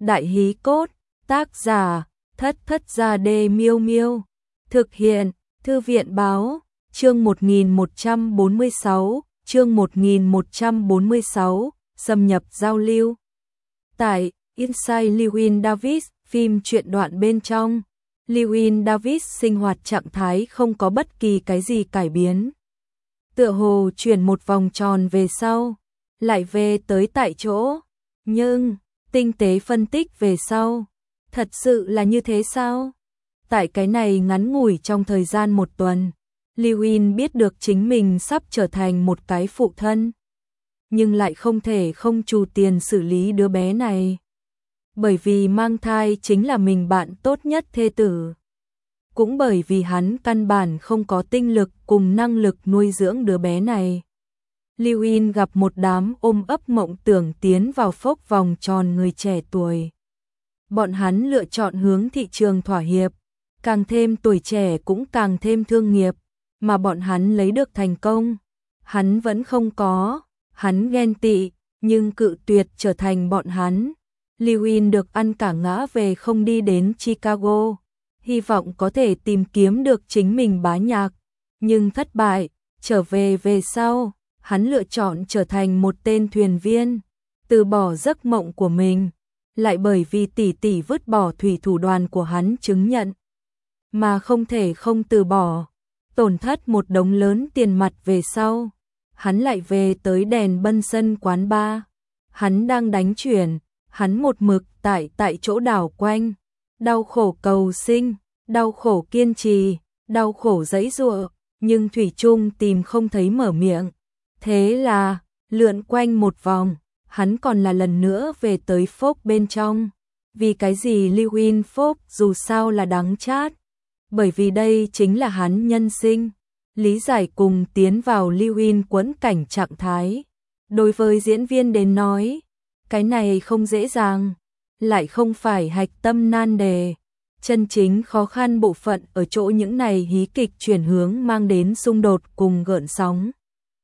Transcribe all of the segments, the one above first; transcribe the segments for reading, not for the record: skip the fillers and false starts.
Đại hí cốt, tác giả, Thất Thất Gia Đê Miêu Miêu. Thực hiện, Thư viện báo, chương 1146, chương 1146, xâm nhập giao lưu. Tại Inside Llewyn Davis, phim truyện đoạn bên trong, Llewyn Davis sinh hoạt trạng thái không có bất kỳ cái gì cải biến. Tựa hồ chuyển một vòng tròn về sau, lại về tới tại chỗ, nhưng tinh tế phân tích về sau, thật sự là như thế sao? Tại cái này ngắn ngủi trong thời gian một tuần, Llewyn biết được chính mình sắp trở thành một cái phụ thân, nhưng lại không thể không trù tiền xử lý đứa bé này. Bởi vì mang thai chính là mình bạn tốt nhất thê tử. Cũng bởi vì hắn căn bản không có tinh lực cùng năng lực nuôi dưỡng đứa bé này. Llewyn gặp một đám ôm ấp mộng tưởng tiến vào phốc vòng tròn người trẻ tuổi. Bọn hắn lựa chọn hướng thị trường thỏa hiệp, càng thêm tuổi trẻ cũng càng thêm thương nghiệp, mà bọn hắn lấy được thành công. Hắn vẫn không có, hắn ghen tị, nhưng cự tuyệt trở thành bọn hắn. Llewyn được ăn cả ngã về không đi đến Chicago, hy vọng có thể tìm kiếm được chính mình bá nhạc, nhưng thất bại. Trở về sau, hắn lựa chọn trở thành một tên thuyền viên, từ bỏ giấc mộng của mình, lại bởi vì tỷ tỷ vứt bỏ thủy thủ đoàn của hắn chứng nhận, mà không thể không từ bỏ. Tổn thất một đống lớn tiền mặt về sau, hắn lại về tới đèn bân sân quán bar. Hắn đang đánh chuyển, hắn một mực tại chỗ đảo quanh, đau khổ cầu sinh, đau khổ kiên trì, đau khổ giãy giụa, nhưng thủy chung tìm không thấy mở miệng. Thế là, lượn quanh một vòng, hắn còn là lần nữa về tới phốc bên trong. Vì cái gì Llewyn phốc dù sao là đắng chát? Bởi vì đây chính là hắn nhân sinh. Lý giải cùng tiến vào Llewyn quẫn cảnh trạng thái. Đối với diễn viên đến nói, cái này không dễ dàng, lại không phải hạch tâm nan đề. Chân chính khó khăn bộ phận ở chỗ những này hí kịch chuyển hướng mang đến xung đột cùng gợn sóng.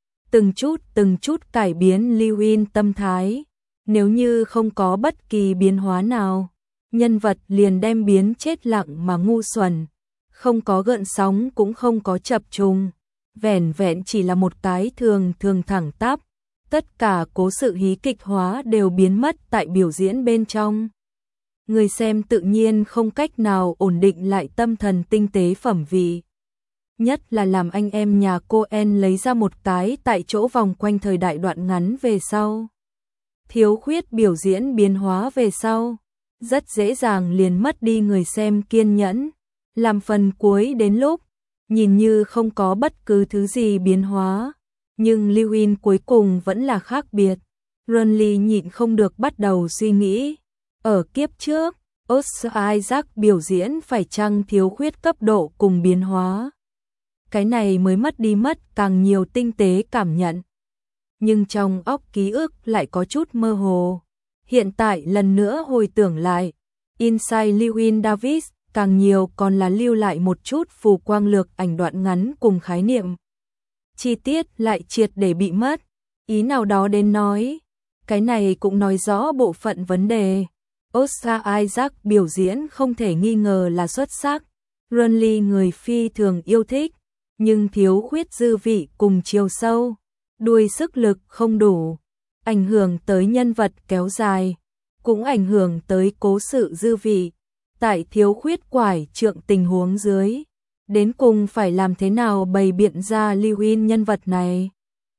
Từng chút cải biến Llewyn tâm thái. Nếu như không có bất kỳ biến hóa nào, nhân vật liền đem biến chết lặng mà ngu xuẩn. Không có gợn sóng cũng không có chập trùng, vẻn vẹn chỉ là một cái thường thẳng tắp. Tất cả cố sự hí kịch hóa đều biến mất tại biểu diễn bên trong. Người xem tự nhiên không cách nào ổn định lại tâm thần tinh tế phẩm vị. Nhất là làm anh em nhà Coen lấy ra một cái tại chỗ vòng quanh thời đại đoạn ngắn về sau. Thiếu khuyết biểu diễn biến hóa về sau, rất dễ dàng liền mất đi người xem kiên nhẫn. Làm phần cuối đến lúc, nhìn như không có bất cứ thứ gì biến hóa, nhưng Llewyn cuối cùng vẫn là khác biệt. Ronly nhịn không được bắt đầu suy nghĩ. Ở kiếp trước, Oscar Isaac biểu diễn phải chăng thiếu khuyết cấp độ cùng biến hóa. Cái này mới mất càng nhiều tinh tế cảm nhận. Nhưng trong óc ký ức lại có chút mơ hồ. Hiện tại lần nữa hồi tưởng lại, Inside Llewyn Davis càng nhiều còn là lưu lại một chút phù quang lược ảnh đoạn ngắn cùng khái niệm. Chi tiết lại triệt để bị mất. Ý nào đó đến nói, cái này cũng nói rõ bộ phận vấn đề. Oscar Isaac biểu diễn không thể nghi ngờ là xuất sắc. Ronly người phi thường yêu thích, nhưng thiếu khuyết dư vị cùng chiều sâu. Đuôi sức lực không đủ, ảnh hưởng tới nhân vật kéo dài, cũng ảnh hưởng tới cố sự dư vị. Tại thiếu khuyết quải trượng tình huống dưới, đến cùng phải làm thế nào bày biện ra Llewyn nhân vật này?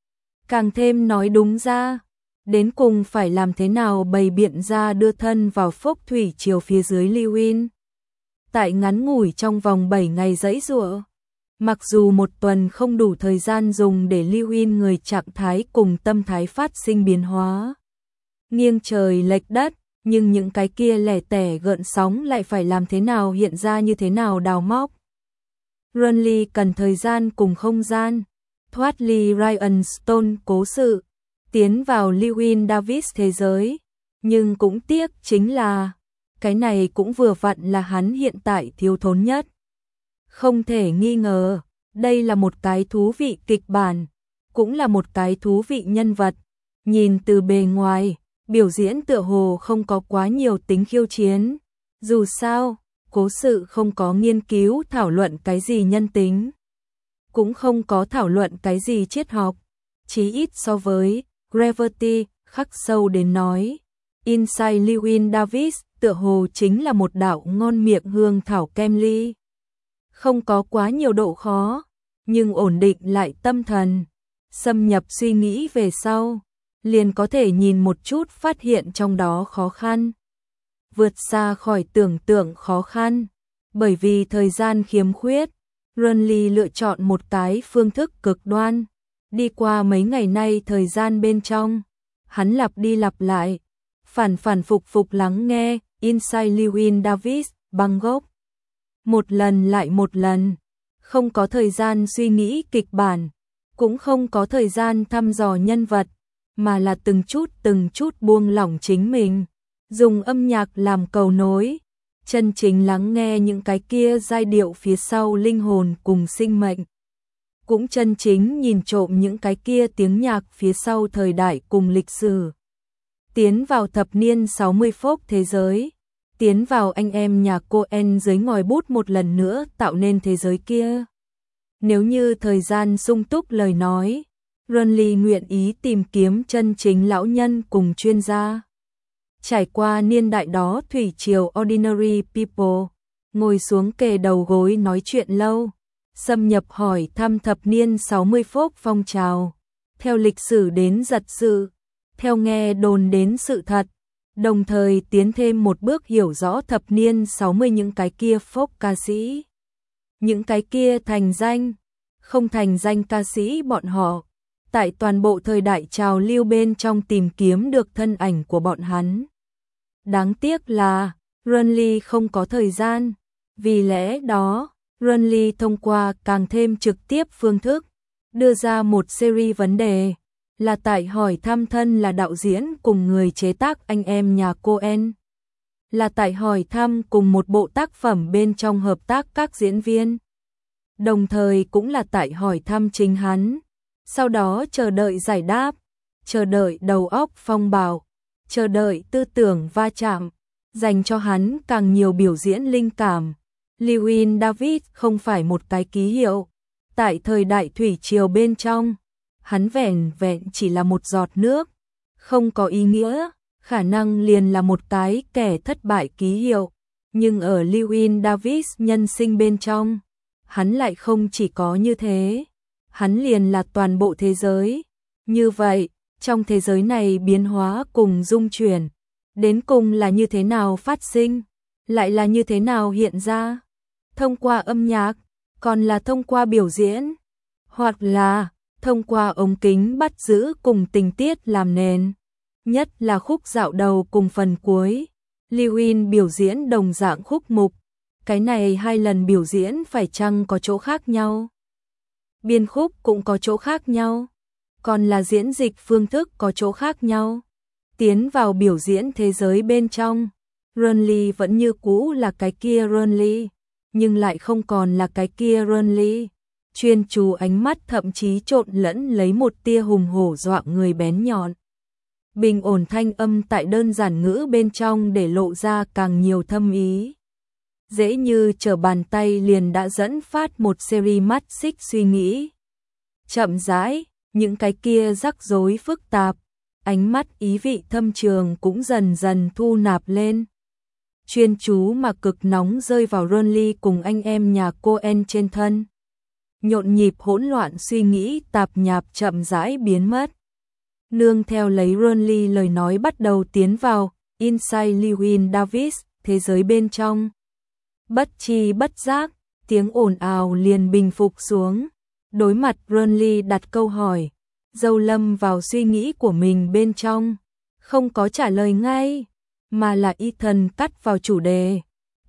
Càng thêm nói đúng ra, đến cùng phải làm thế nào bày biện ra đưa thân vào phốc thủy triều phía dưới Llewyn? Tại ngắn ngủi trong vòng 7 ngày giãy giụa, mặc dù một tuần không đủ thời gian dùng để Llewyn người trạng thái cùng tâm thái phát sinh biến hóa, nghiêng trời lệch đất, nhưng những cái kia lẻ tẻ gợn sóng lại phải làm thế nào hiện ra như thế nào đào móc. Ronly cần thời gian cùng không gian, thoát ly Ryan Stone cố sự, tiến vào Llewyn Davis thế giới, nhưng cũng tiếc chính là, cái này cũng vừa vặn là hắn hiện tại thiếu thốn nhất. Không thể nghi ngờ, đây là một cái thú vị kịch bản, cũng là một cái thú vị nhân vật. Nhìn từ bề ngoài, biểu diễn tựa hồ không có quá nhiều tính khiêu chiến. Dù sao, cố sự không có nghiên cứu thảo luận cái gì nhân tính, cũng không có thảo luận cái gì triết học, chí ít so với Gravity khắc sâu đến nói. Inside Llewyn Davis tựa hồ chính là một đạo ngon miệng hương thảo kem ly. Không có quá nhiều độ khó, nhưng ổn định lại tâm thần, xâm nhập suy nghĩ về sau, liền có thể nhìn một chút phát hiện trong đó khó khăn. Vượt xa khỏi tưởng tượng khó khăn, bởi vì thời gian khiếm khuyết, Renly lựa chọn một cái phương thức cực đoan. Đi qua mấy ngày nay thời gian bên trong, hắn lặp đi lặp lại, phản phục lắng nghe Inside Llewyn Davis băng gốc. Một lần lại một lần, không có thời gian suy nghĩ kịch bản, cũng không có thời gian thăm dò nhân vật, mà là từng chút buông lỏng chính mình, dùng âm nhạc làm cầu nối, chân chính lắng nghe những cái kia giai điệu phía sau linh hồn cùng sinh mệnh. Cũng chân chính nhìn trộm những cái kia tiếng nhạc phía sau thời đại cùng lịch sử. Tiến vào thập niên 60 folk thế giới, tiến vào anh em nhà Coen dưới ngòi bút một lần nữa tạo nên thế giới kia. Nếu như thời gian sung túc lời nói, Renly nguyện ý tìm kiếm chân chính lão nhân cùng chuyên gia. Trải qua niên đại đó thủy triều Ordinary People, ngồi xuống kề đầu gối nói chuyện lâu, xâm nhập hỏi thăm thập niên 60 folk phong trào, theo lịch sử đến giật sự, theo nghe đồn đến sự thật, đồng thời tiến thêm một bước hiểu rõ thập niên 60 những cái kia folk ca sĩ. Những cái kia thành danh, không thành danh ca sĩ bọn họ, tại toàn bộ thời đại trào lưu bên trong tìm kiếm được thân ảnh của bọn hắn. Đáng tiếc là, Renly không có thời gian, vì lẽ đó, Renly thông qua càng thêm trực tiếp phương thức, đưa ra một series vấn đề, là tại hỏi thăm thân là đạo diễn cùng người chế tác anh em nhà Coen. Là tại hỏi thăm cùng một bộ tác phẩm bên trong hợp tác các diễn viên. Đồng thời cũng là tại hỏi thăm chính hắn, sau đó chờ đợi giải đáp, chờ đợi đầu óc phong bạo, chờ đợi tư tưởng va chạm, dành cho hắn càng nhiều biểu diễn linh cảm. Llewyn Davis không phải một cái ký hiệu, tại thời đại thủy triều bên trong, hắn vẻn vẹn chỉ là một giọt nước, không có ý nghĩa, khả năng liền là một cái kẻ thất bại ký hiệu, nhưng ở Llewyn Davis nhân sinh bên trong, hắn lại không chỉ có như thế, hắn liền là toàn bộ thế giới. Như vậy, trong thế giới này biến hóa cùng dung chuyển, đến cùng là như thế nào phát sinh, lại là như thế nào hiện ra? Thông qua âm nhạc, còn là thông qua biểu diễn, hoặc là thông qua ống kính bắt giữ cùng tình tiết làm nền, nhất là khúc dạo đầu cùng phần cuối. Llewyn biểu diễn đồng dạng khúc mục, cái này hai lần biểu diễn phải chăng có chỗ khác nhau? Biên khúc cũng có chỗ khác nhau, còn là diễn dịch phương thức có chỗ khác nhau. Tiến vào biểu diễn thế giới bên trong, Renly vẫn như cũ là cái kia Renly, nhưng lại không còn là cái kia Renly. Chuyên chú ánh mắt thậm chí trộn lẫn lấy một tia hùng hổ dọa người bén nhọn. Bình ổn thanh âm tại đơn giản ngữ bên trong để lộ ra càng nhiều thâm ý. Dễ như trở bàn tay liền đã dẫn phát một series mắt xích suy nghĩ. Chậm rãi, những cái kia rắc rối phức tạp, ánh mắt ý vị thâm trường cũng dần dần thu nạp lên. Chuyên chú mà cực nóng rơi vào Renly cùng anh em nhà Coen trên thân. Nhộn nhịp hỗn loạn suy nghĩ tạp nhạp chậm rãi biến mất. Nương theo lấy Renly lời nói bắt đầu tiến vào Inside Llewyn Davis, thế giới bên trong. Bất chi bất giác, tiếng ồn ào liền bình phục xuống. Đối mặt Renly đặt câu hỏi, dâu lâm vào suy nghĩ của mình bên trong, không có trả lời ngay, mà là Ethan cắt vào chủ đề.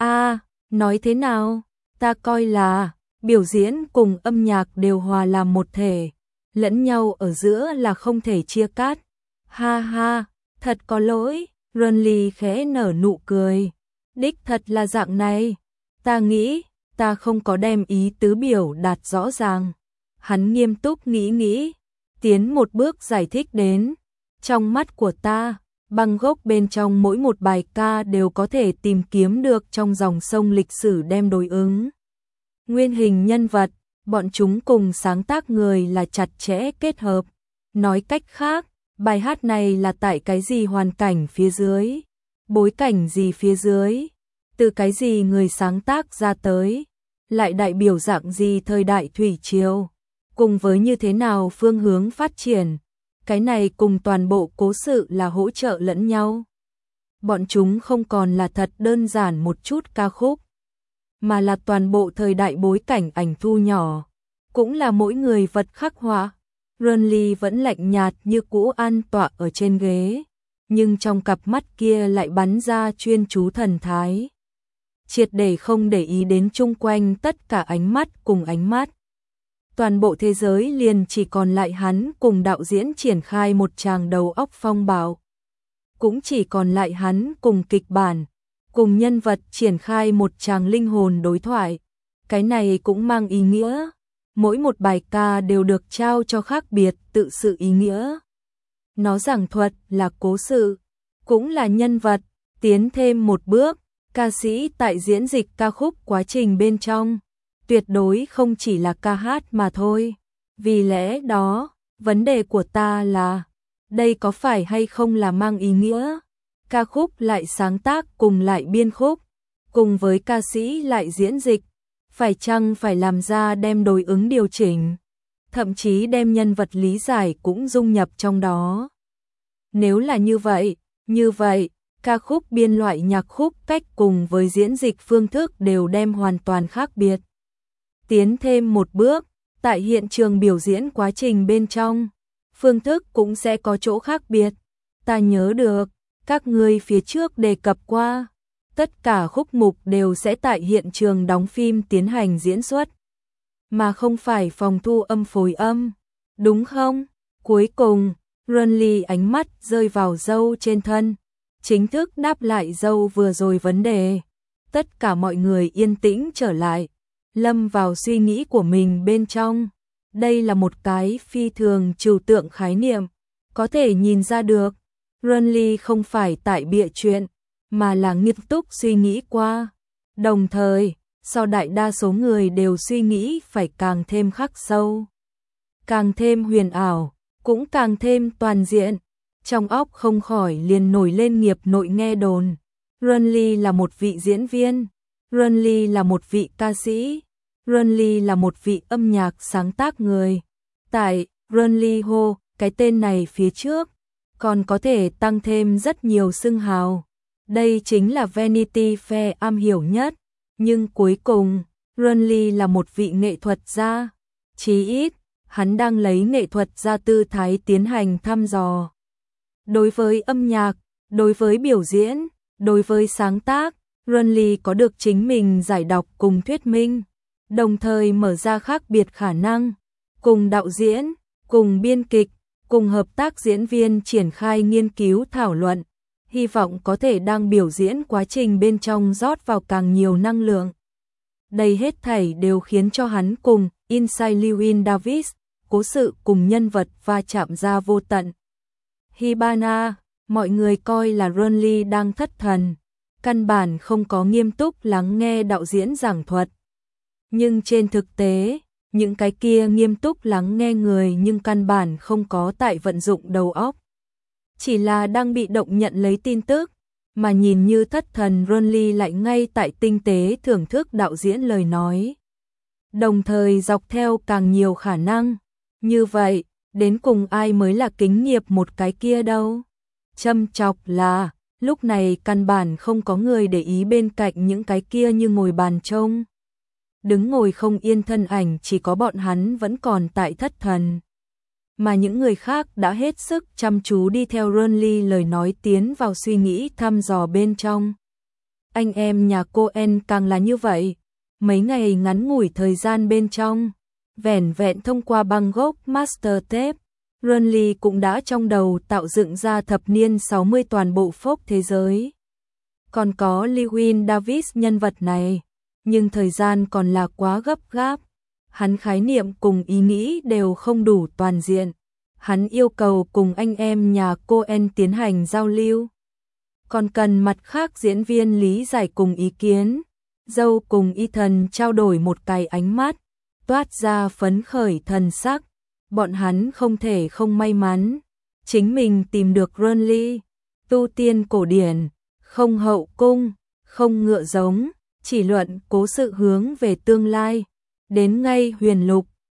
Nói thế nào? Ta coi là biểu diễn cùng âm nhạc đều hòa làm một thể, lẫn nhau ở giữa là không thể chia cắt. Ha ha, thật có lỗi. Renly khẽ nở nụ cười. Đích thật là dạng này. Ta nghĩ, ta không có đem ý tứ biểu đạt rõ ràng. Hắn nghiêm túc nghĩ, tiến một bước giải thích đến. Trong mắt của ta, Bangkok bên trong mỗi một bài ca đều có thể tìm kiếm được trong dòng sông lịch sử đem đối ứng. Nguyên hình nhân vật, bọn chúng cùng sáng tác người là chặt chẽ kết hợp. Nói cách khác, bài hát này là tại cái gì hoàn cảnh phía dưới, bối cảnh gì phía dưới, từ cái gì người sáng tác ra tới, lại đại biểu dạng gì thời đại thủy triều, cùng với như thế nào phương hướng phát triển. Cái này cùng toàn bộ cố sự là hỗ trợ lẫn nhau. Bọn chúng không còn là thật đơn giản một chút ca khúc, mà là toàn bộ thời đại bối cảnh ảnh thu nhỏ, cũng là mỗi người vật khắc họa. Renly vẫn lạnh nhạt như cũ an tọa ở trên ghế, nhưng trong cặp mắt kia lại bắn ra chuyên chú thần thái. Triệt để không để ý đến chung quanh tất cả ánh mắt cùng ánh mắt. Toàn bộ thế giới liền chỉ còn lại hắn cùng đạo diễn triển khai một tràng đầu óc phong bạo. Cũng chỉ còn lại hắn cùng kịch bản, cùng nhân vật triển khai một tràng linh hồn đối thoại. Cái này cũng mang ý nghĩa. Mỗi một bài ca đều được trao cho khác biệt tự sự ý nghĩa. Nó giảng thuật là cố sự, cũng là nhân vật, tiến thêm một bước, ca sĩ tại diễn dịch ca khúc quá trình bên trong, tuyệt đối không chỉ là ca hát mà thôi. Vì lẽ đó, vấn đề của ta là, đây có phải hay không là mang ý nghĩa, ca khúc lại sáng tác cùng lại biên khúc, cùng với ca sĩ lại diễn dịch, phải chăng phải làm ra đem đối ứng điều chỉnh, thậm chí đem nhân vật lý giải cũng dung nhập trong đó. Nếu là như vậy, ca khúc biên loại nhạc khúc cách cùng với diễn dịch phương thức đều đem hoàn toàn khác biệt. Tiến thêm một bước, tại hiện trường biểu diễn quá trình bên trong, phương thức cũng sẽ có chỗ khác biệt. Ta nhớ được, các ngươi phía trước đề cập qua, tất cả khúc mục đều sẽ tại hiện trường đóng phim tiến hành diễn xuất, mà không phải phòng thu âm phối âm, đúng không? Cuối cùng, Renly ánh mắt rơi vào dâu trên thân, chính thức đáp lại dâu vừa rồi vấn đề. Tất cả mọi người yên tĩnh trở lại, lâm vào suy nghĩ của mình bên trong. Đây là một cái phi thường trừu tượng khái niệm, có thể nhìn ra được, Renly không phải tại bịa chuyện, mà là nghiêm túc suy nghĩ qua. Đồng thời, sau đại đa số người đều suy nghĩ phải càng thêm khắc sâu, càng thêm huyền ảo, cũng càng thêm toàn diện. Trong óc không khỏi liền nổi lên nghiệp nội nghe đồn. Renly là một vị diễn viên, Renly là một vị ca sĩ, Renly là một vị âm nhạc sáng tác người. Tại Renly Ho, cái tên này phía trước, còn có thể tăng thêm rất nhiều xưng hào. Đây chính là Vanity Fair am hiểu nhất, nhưng cuối cùng, Renly là một vị nghệ thuật gia. Chí ít, hắn đang lấy nghệ thuật gia tư thái tiến hành thăm dò. Đối với âm nhạc, đối với biểu diễn, đối với sáng tác, Renly có được chính mình giải đọc cùng thuyết minh, đồng thời mở ra khác biệt khả năng, cùng đạo diễn, cùng biên kịch, cùng hợp tác diễn viên triển khai nghiên cứu thảo luận, hy vọng có thể đang biểu diễn quá trình bên trong rót vào càng nhiều năng lượng. Đây hết thảy đều khiến cho hắn cùng Inside Llewyn Davis, cố sự cùng nhân vật va chạm ra vô tận. Hibana, mọi người coi là Renly đang thất thần, căn bản không có nghiêm túc lắng nghe đạo diễn giảng thuật. Nhưng trên thực tế, những cái kia nghiêm túc lắng nghe người nhưng căn bản không có tại vận dụng đầu óc. Chỉ là đang bị động nhận lấy tin tức, mà nhìn như thất thần Renly lại ngay tại tinh tế thưởng thức đạo diễn lời nói. Đồng thời dọc theo càng nhiều khả năng. Như vậy, đến cùng ai mới là kính nghiệp một cái kia đâu? Châm chọc là, lúc này căn bản không có người để ý bên cạnh những cái kia như ngồi bàn trông. Đứng ngồi không yên thân ảnh chỉ có bọn hắn vẫn còn tại thất thần. Mà những người khác đã hết sức chăm chú đi theo Renly lời nói tiến vào suy nghĩ thăm dò bên trong. Anh em nhà Coen càng là như vậy. Mấy ngày ngắn ngủi thời gian bên trong, vẻn vẹn thông qua Bangkok Master Tape, Renly cũng đã trong đầu tạo dựng ra thập niên 60 toàn bộ folk thế giới. Còn có Llewyn Davis nhân vật này, nhưng thời gian còn là quá gấp gáp. Hắn khái niệm cùng ý nghĩ đều không đủ toàn diện, hắn yêu cầu cùng anh em nhà Coen tiến hành giao lưu. Còn cần mặt khác diễn viên lý giải cùng ý kiến. Dâu cùng Ethan trao đổi một cái ánh mắt, toát ra phấn khởi thần sắc. Bọn hắn không thể không may mắn. Chính mình tìm được Renly, tu tiên cổ điển, không hậu cung, không ngựa giống, chỉ luận cố sự hướng về tương lai. Đến ngay huyền lục,